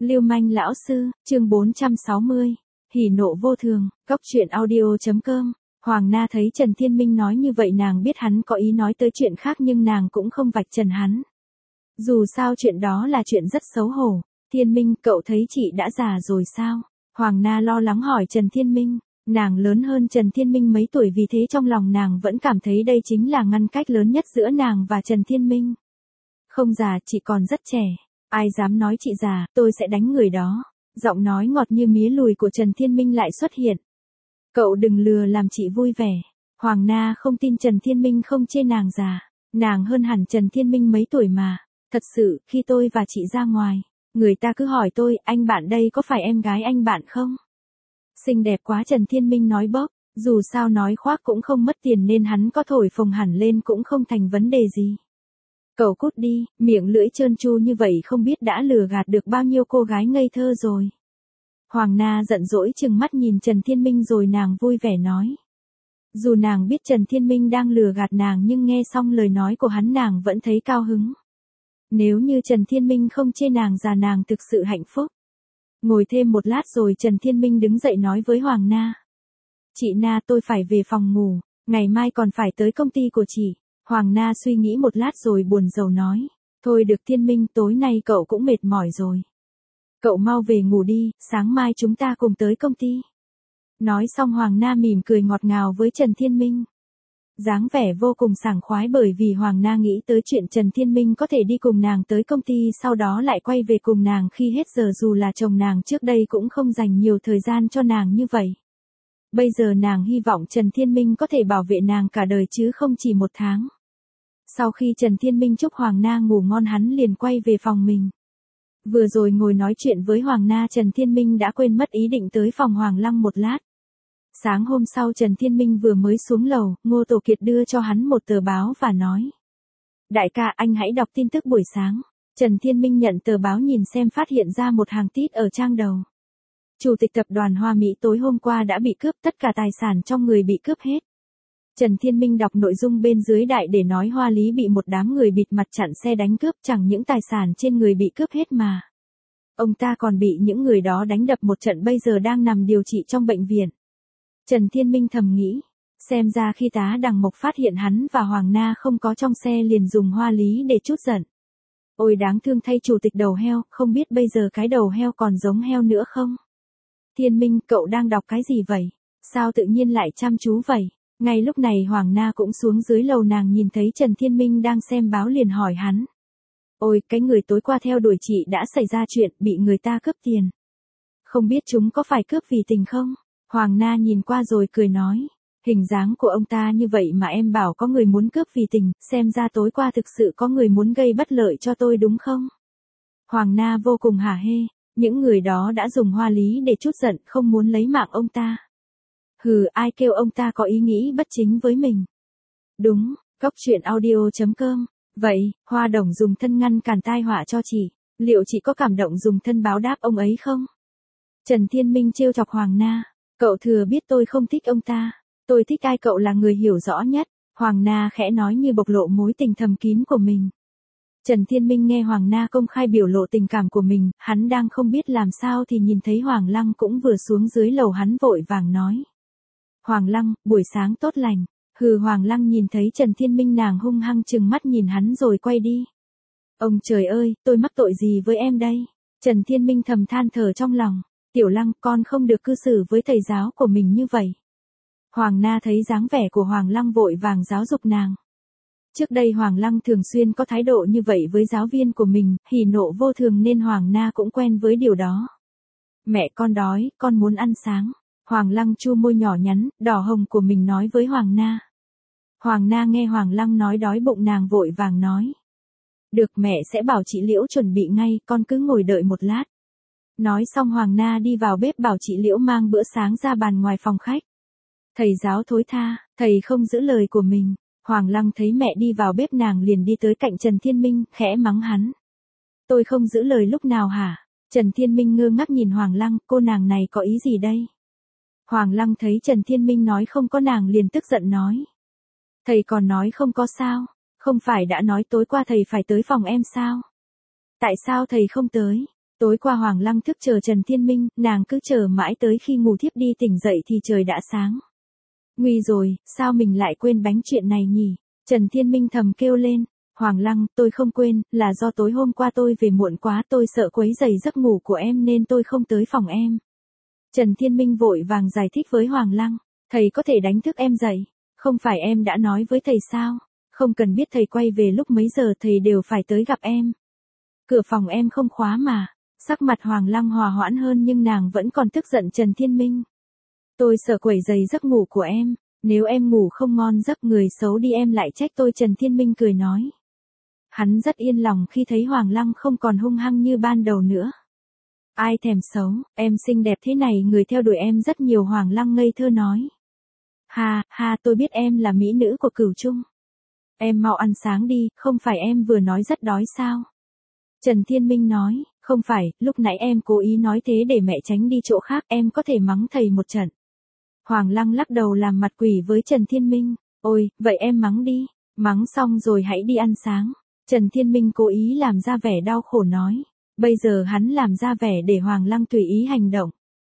Lưu manh lão sư, chương 460. Hỉ nộ vô thường, Cóc truyện audio.com. Hoàng Na thấy Trần Thiên Minh nói như vậy nàng biết hắn có ý nói tới chuyện khác nhưng nàng cũng không vạch trần hắn. Dù sao chuyện đó là chuyện rất xấu hổ. Thiên Minh, cậu thấy chị đã già rồi sao? Hoàng Na lo lắng hỏi Trần Thiên Minh. Nàng lớn hơn Trần Thiên Minh mấy tuổi vì thế trong lòng nàng vẫn cảm thấy đây chính là ngăn cách lớn nhất giữa nàng và Trần Thiên Minh. Không già, chị còn rất trẻ. Ai dám nói chị già, tôi sẽ đánh người đó. Giọng nói ngọt như mía lùi của Trần Thiên Minh lại xuất hiện. Cậu đừng lừa làm chị vui vẻ. Hoàng Na không tin Trần Thiên Minh không chê nàng già. Nàng hơn hẳn Trần Thiên Minh mấy tuổi mà. Thật sự, khi tôi và chị ra ngoài, người ta cứ hỏi tôi, anh bạn đây có phải em gái anh bạn không? Xinh đẹp quá, Trần Thiên Minh nói bốc. Dù sao nói khoác cũng không mất tiền nên hắn có thổi phồng hẳn lên cũng không thành vấn đề gì. Cậu cút đi, miệng lưỡi trơn tru như vậy không biết đã lừa gạt được bao nhiêu cô gái ngây thơ rồi. Hoàng Na giận dỗi trừng mắt nhìn Trần Thiên Minh rồi nàng vui vẻ nói. Dù nàng biết Trần Thiên Minh đang lừa gạt nàng nhưng nghe xong lời nói của hắn nàng vẫn thấy cao hứng. Nếu như Trần Thiên Minh không chê nàng già nàng thực sự hạnh phúc. Ngồi thêm một lát rồi Trần Thiên Minh đứng dậy nói với Hoàng Na. Chị Na, tôi phải về phòng ngủ, ngày mai còn phải tới công ty của chị. Hoàng Na suy nghĩ một lát rồi buồn rầu nói. Thôi được Thiên Minh, tối nay cậu cũng mệt mỏi rồi. Cậu mau về ngủ đi, sáng mai chúng ta cùng tới công ty. Nói xong Hoàng Na mỉm cười ngọt ngào với Trần Thiên Minh. Dáng vẻ vô cùng sảng khoái bởi vì Hoàng Na nghĩ tới chuyện Trần Thiên Minh có thể đi cùng nàng tới công ty sau đó lại quay về cùng nàng khi hết giờ, dù là chồng nàng trước đây cũng không dành nhiều thời gian cho nàng như vậy. Bây giờ nàng hy vọng Trần Thiên Minh có thể bảo vệ nàng cả đời chứ không chỉ một tháng. Sau khi Trần Thiên Minh chúc Hoàng Na ngủ ngon hắn liền quay về phòng mình. Vừa rồi ngồi nói chuyện với Hoàng Na Trần Thiên Minh đã quên mất ý định tới phòng Hoàng Lăng một lát. Sáng hôm sau Trần Thiên Minh vừa mới xuống lầu, Ngô Tổ Kiệt đưa cho hắn một tờ báo và nói. Đại ca, anh hãy đọc tin tức buổi sáng. Trần Thiên Minh nhận tờ báo nhìn xem phát hiện ra một hàng tít ở trang đầu. Chủ tịch tập đoàn Hoa Mỹ tối hôm qua đã bị cướp, tất cả tài sản trong người bị cướp hết. Trần Thiên Minh đọc nội dung bên dưới đại để nói Hoa Lý bị một đám người bịt mặt chặn xe đánh cướp, chẳng những tài sản trên người bị cướp hết mà. Ông ta còn bị những người đó đánh đập một trận, bây giờ đang nằm điều trị trong bệnh viện. Trần Thiên Minh thầm nghĩ, xem ra khi tá Đằng Mộc phát hiện hắn và Hoàng Na không có trong xe liền dùng Hoa Lý để trút giận. Ôi đáng thương thay chủ tịch đầu heo, không biết bây giờ cái đầu heo còn giống heo nữa không? Thiên Minh, cậu đang đọc cái gì vậy? Sao tự nhiên lại chăm chú vậy? Ngay lúc này Hoàng Na cũng xuống dưới lầu, nàng nhìn thấy Trần Thiên Minh đang xem báo liền hỏi hắn. Ôi, cái người tối qua theo đuổi chị đã xảy ra chuyện, bị người ta cướp tiền. Không biết chúng có phải cướp vì tình không? Hoàng Na nhìn qua rồi cười nói. Hình dáng của ông ta như vậy mà em bảo có người muốn cướp vì tình, xem ra tối qua thực sự có người muốn gây bất lợi cho tôi đúng không? Hoàng Na vô cùng hả hê, những người đó đã dùng Hoa Lý để trút giận, không muốn lấy mạng ông ta. Hừ, ai kêu ông ta có ý nghĩ bất chính với mình. Đúng, Cóc truyện audio.com. Vậy, Hoa Đồng dùng thân ngăn cản tai họa cho chị, liệu chị có cảm động dùng thân báo đáp ông ấy không? Trần Thiên Minh trêu chọc Hoàng Na. Cậu thừa biết tôi không thích ông ta. Tôi thích ai, cậu là người hiểu rõ nhất. Hoàng Na khẽ nói như bộc lộ mối tình thầm kín của mình. Trần Thiên Minh nghe Hoàng Na công khai biểu lộ tình cảm của mình, hắn đang không biết làm sao thì nhìn thấy Hoàng Lăng cũng vừa xuống dưới lầu, hắn vội vàng nói. Hoàng Lăng, buổi sáng tốt lành. Hừ, Hoàng Lăng nhìn thấy Trần Thiên Minh nàng hung hăng trừng mắt nhìn hắn rồi quay đi. Ông trời ơi, tôi mắc tội gì với em đây? Trần Thiên Minh thầm than thở trong lòng. Tiểu Lăng, con không được cư xử với thầy giáo của mình như vậy. Hoàng Na thấy dáng vẻ của Hoàng Lăng vội vàng giáo dục nàng. Trước đây Hoàng Lăng thường xuyên có thái độ như vậy với giáo viên của mình, hỉ nộ vô thường nên Hoàng Na cũng quen với điều đó. Mẹ, con đói, con muốn ăn sáng. Hoàng Lăng chu môi nhỏ nhắn, đỏ hồng của mình nói với Hoàng Na. Hoàng Na nghe Hoàng Lăng nói đói bụng nàng vội vàng nói. Được, mẹ sẽ bảo chị Liễu chuẩn bị ngay, con cứ ngồi đợi một lát. Nói xong Hoàng Na đi vào bếp bảo chị Liễu mang bữa sáng ra bàn ngoài phòng khách. Thầy giáo thối tha, thầy không giữ lời của mình. Hoàng Lăng thấy mẹ đi vào bếp nàng liền đi tới cạnh Trần Thiên Minh, khẽ mắng hắn. Tôi không giữ lời lúc nào hả? Trần Thiên Minh ngơ ngác nhìn Hoàng Lăng, cô nàng này có ý gì đây? Hoàng Lăng thấy Trần Thiên Minh nói không có nàng liền tức giận nói. Thầy còn nói không có sao? Không phải đã nói tối qua thầy phải tới phòng em sao? Tại sao thầy không tới? Tối qua Hoàng Lăng thức chờ Trần Thiên Minh, nàng cứ chờ mãi tới khi ngủ thiếp đi tỉnh dậy thì trời đã sáng. Nguy rồi, sao mình lại quên bánh chuyện này nhỉ? Trần Thiên Minh thầm kêu lên. Hoàng Lăng, tôi không quên, là do tối hôm qua tôi về muộn quá, tôi sợ quấy rầy giấc ngủ của em nên tôi không tới phòng em. Trần Thiên Minh vội vàng giải thích với Hoàng Lăng. Thầy có thể đánh thức em dậy. Không phải em đã nói với thầy sao? Không cần biết thầy quay về lúc mấy giờ thầy đều phải tới gặp em. Cửa phòng em không khóa mà. Sắc mặt Hoàng Lăng hòa hoãn hơn nhưng nàng vẫn còn tức giận Trần Thiên Minh. Tôi sợ quấy rầy giấc ngủ của em. Nếu em ngủ không ngon giấc người xấu đi em lại trách tôi. Trần Thiên Minh cười nói. Hắn rất yên lòng khi thấy Hoàng Lăng không còn hung hăng như ban đầu nữa. Ai thèm xấu, em xinh đẹp thế này người theo đuổi em rất nhiều. Hoàng Lăng ngây thơ nói. Ha, ha, tôi biết em là mỹ nữ của Cửu Trung. Em mau ăn sáng đi, không phải em vừa nói rất đói sao? Trần Thiên Minh nói, không phải, lúc nãy em cố ý nói thế để mẹ tránh đi chỗ khác, em có thể mắng thầy một trận. Hoàng Lăng lắc đầu làm mặt quỷ với Trần Thiên Minh, ôi, vậy em mắng đi, mắng xong rồi hãy đi ăn sáng. Trần Thiên Minh cố ý làm ra vẻ đau khổ nói, bây giờ hắn làm ra vẻ để Hoàng Lăng tùy ý hành động.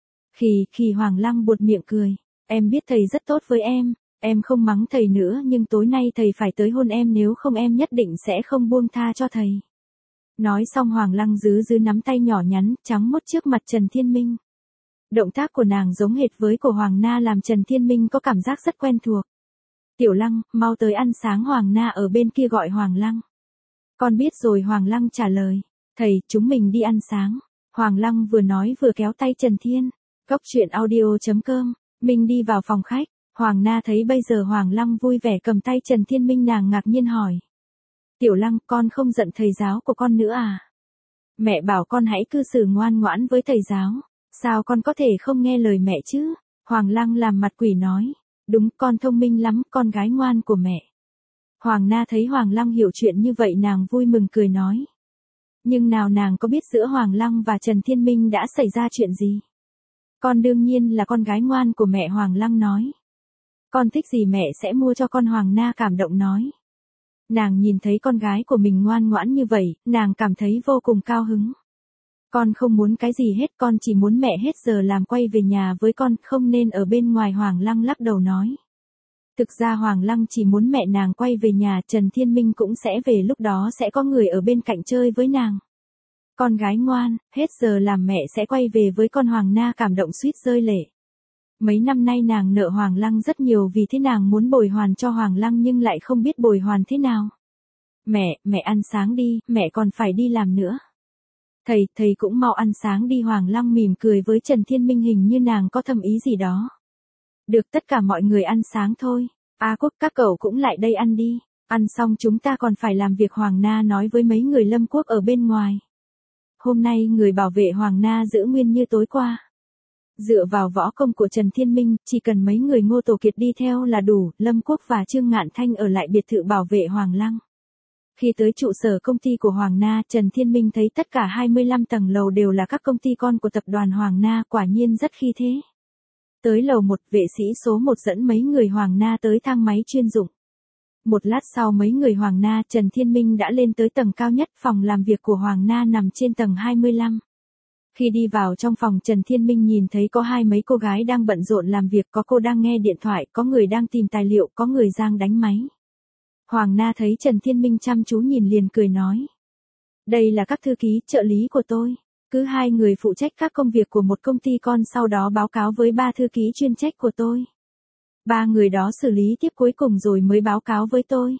Khi Hoàng Lăng buột miệng cười, em biết thầy rất tốt với em không mắng thầy nữa nhưng tối nay thầy phải tới hôn em nếu không em nhất định sẽ không buông tha cho thầy. Nói xong Hoàng Lăng giữ nắm tay nhỏ nhắn, trắng mốt trước mặt Trần Thiên Minh. Động tác của nàng giống hệt với của Hoàng Na làm Trần Thiên Minh có cảm giác rất quen thuộc. Tiểu Lăng, mau tới ăn sáng. Hoàng Na ở bên kia gọi Hoàng Lăng. Con biết rồi. Hoàng Lăng trả lời. Thầy, chúng mình đi ăn sáng. Hoàng Lăng vừa nói vừa kéo tay Trần Thiên. Góc truyện audio.com. Mình đi vào phòng khách. Hoàng Na thấy bây giờ Hoàng Lăng vui vẻ cầm tay Trần Thiên Minh nàng ngạc nhiên hỏi. Tiểu Lăng, con không giận thầy giáo của con nữa à? Mẹ bảo con hãy cư xử ngoan ngoãn với thầy giáo. Sao con có thể không nghe lời mẹ chứ? Hoàng Lăng làm mặt quỷ nói. Đúng, con thông minh lắm, con gái ngoan của mẹ. Hoàng Na thấy Hoàng Lăng hiểu chuyện như vậy nàng vui mừng cười nói. Nhưng nào nàng có biết giữa Hoàng Lăng và Trần Thiên Minh đã xảy ra chuyện gì? Con đương nhiên là con gái ngoan của mẹ. Hoàng Lăng nói. Con thích gì mẹ sẽ mua cho con. Hoàng Na cảm động nói. Nàng nhìn thấy con gái của mình ngoan ngoãn như vậy, nàng cảm thấy vô cùng cao hứng. Con không muốn cái gì hết, con chỉ muốn mẹ hết giờ làm quay về nhà với con, không nên ở bên ngoài. Hoàng Lăng lắc đầu nói. Thực ra Hoàng Lăng chỉ muốn mẹ nàng quay về nhà, Trần Thiên Minh cũng sẽ về, lúc đó sẽ có người ở bên cạnh chơi với nàng. Con gái ngoan, hết giờ làm mẹ sẽ quay về với con. Hoàng Na cảm động suýt rơi lệ. Mấy năm nay nàng nợ Hoàng Lăng rất nhiều vì thế nàng muốn bồi hoàn cho Hoàng Lăng nhưng lại không biết bồi hoàn thế nào. Mẹ ăn sáng đi, mẹ còn phải đi làm nữa. Thầy cũng mau ăn sáng đi. Hoàng Lăng mỉm cười với Trần Thiên Minh hình như nàng có thầm ý gì đó. Được, tất cả mọi người ăn sáng thôi. A Quốc, các cậu cũng lại đây ăn đi. Ăn xong chúng ta còn phải làm việc. Hoàng Na nói với mấy người Lâm Quốc ở bên ngoài. Hôm nay người bảo vệ Hoàng Na giữ nguyên như tối qua. Dựa vào võ công của Trần Thiên Minh, chỉ cần mấy người Ngô Tổ Kiệt đi theo là đủ. Lâm Quốc và Trương Ngạn Thanh ở lại biệt thự bảo vệ Hoàng Lăng. Khi tới trụ sở công ty của Hoàng Na, Trần Thiên Minh thấy tất cả 25 tầng lầu đều là các công ty con của tập đoàn Hoàng Na, quả nhiên rất khí thế. Tới lầu 1, vệ sĩ số 1 dẫn mấy người Hoàng Na tới thang máy chuyên dụng. Một lát sau mấy người Hoàng Na, Trần Thiên Minh đã lên tới tầng cao nhất. Phòng làm việc của Hoàng Na nằm trên tầng 25. Khi đi vào trong phòng, Trần Thiên Minh nhìn thấy có mấy cô gái đang bận rộn làm việc, có cô đang nghe điện thoại, có người đang tìm tài liệu, có người đang đánh máy. Hoàng Na thấy Trần Thiên Minh chăm chú nhìn liền cười nói. Đây là các thư ký, trợ lý của tôi. Cứ 2 người phụ trách các công việc của một công ty con, sau đó báo cáo với 3 thư ký chuyên trách của tôi. 3 người đó xử lý tiếp cuối cùng rồi mới báo cáo với tôi.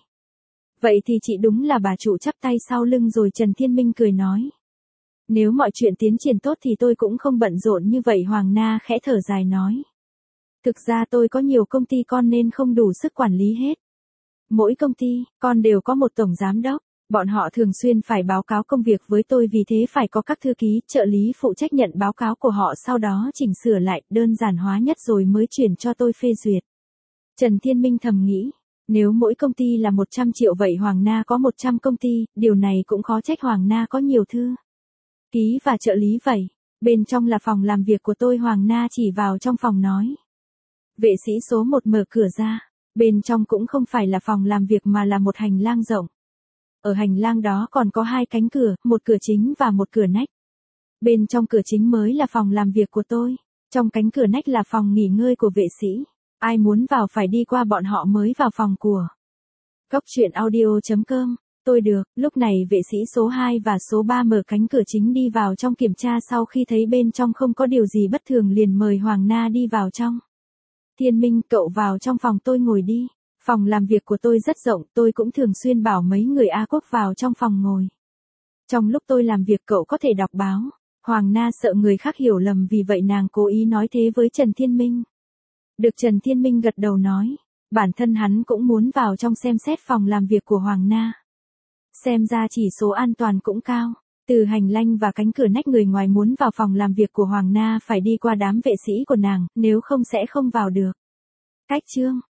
Vậy thì chị đúng là bà chủ chắp tay sau lưng rồi. Trần Thiên Minh cười nói. Nếu mọi chuyện tiến triển tốt thì tôi cũng không bận rộn như vậy. Hoàng Na khẽ thở dài nói. Thực ra tôi có nhiều công ty con nên không đủ sức quản lý hết. Mỗi công ty, con đều có một tổng giám đốc. Bọn họ thường xuyên phải báo cáo công việc với tôi, vì thế phải có các thư ký, trợ lý phụ trách nhận báo cáo của họ, sau đó chỉnh sửa lại, đơn giản hóa nhất rồi mới chuyển cho tôi phê duyệt. Trần Thiên Minh thầm nghĩ. Nếu mỗi công ty là 100 triệu vậy Hoàng Na có 100 công ty, điều này cũng khó trách Hoàng Na có nhiều thư ký và trợ lý vậy. Bên trong là phòng làm việc của tôi. Hoàng Na chỉ vào trong phòng nói. Vệ sĩ số 1 mở cửa ra. Bên trong cũng không phải là phòng làm việc mà là một hành lang rộng. Ở hành lang đó còn có 2 cánh cửa, một cửa chính và một cửa nách. Bên trong cửa chính mới là phòng làm việc của tôi. Trong cánh cửa nách là phòng nghỉ ngơi của vệ sĩ. Ai muốn vào phải đi qua bọn họ mới vào phòng của. Cốc truyện audio.com. Tôi được, lúc này vệ sĩ số 2 và số 3 mở cánh cửa chính đi vào trong kiểm tra, sau khi thấy bên trong không có điều gì bất thường liền mời Hoàng Na đi vào trong. Thiên Minh, cậu vào trong phòng tôi ngồi đi. Phòng làm việc của tôi rất rộng, tôi cũng thường xuyên bảo mấy người A Quốc vào trong phòng ngồi. Trong lúc tôi làm việc cậu có thể đọc báo. Hoàng Na sợ người khác hiểu lầm, vì vậy nàng cố ý nói thế với Trần Thiên Minh. Được, Trần Thiên Minh gật đầu nói. Bản thân hắn cũng muốn vào trong xem xét phòng làm việc của Hoàng Na. Xem ra chỉ số an toàn cũng cao. Từ hành lang và cánh cửa nách, người ngoài muốn vào phòng làm việc của Hoàng Na phải đi qua đám vệ sĩ của nàng, nếu không sẽ không vào được. Cách chương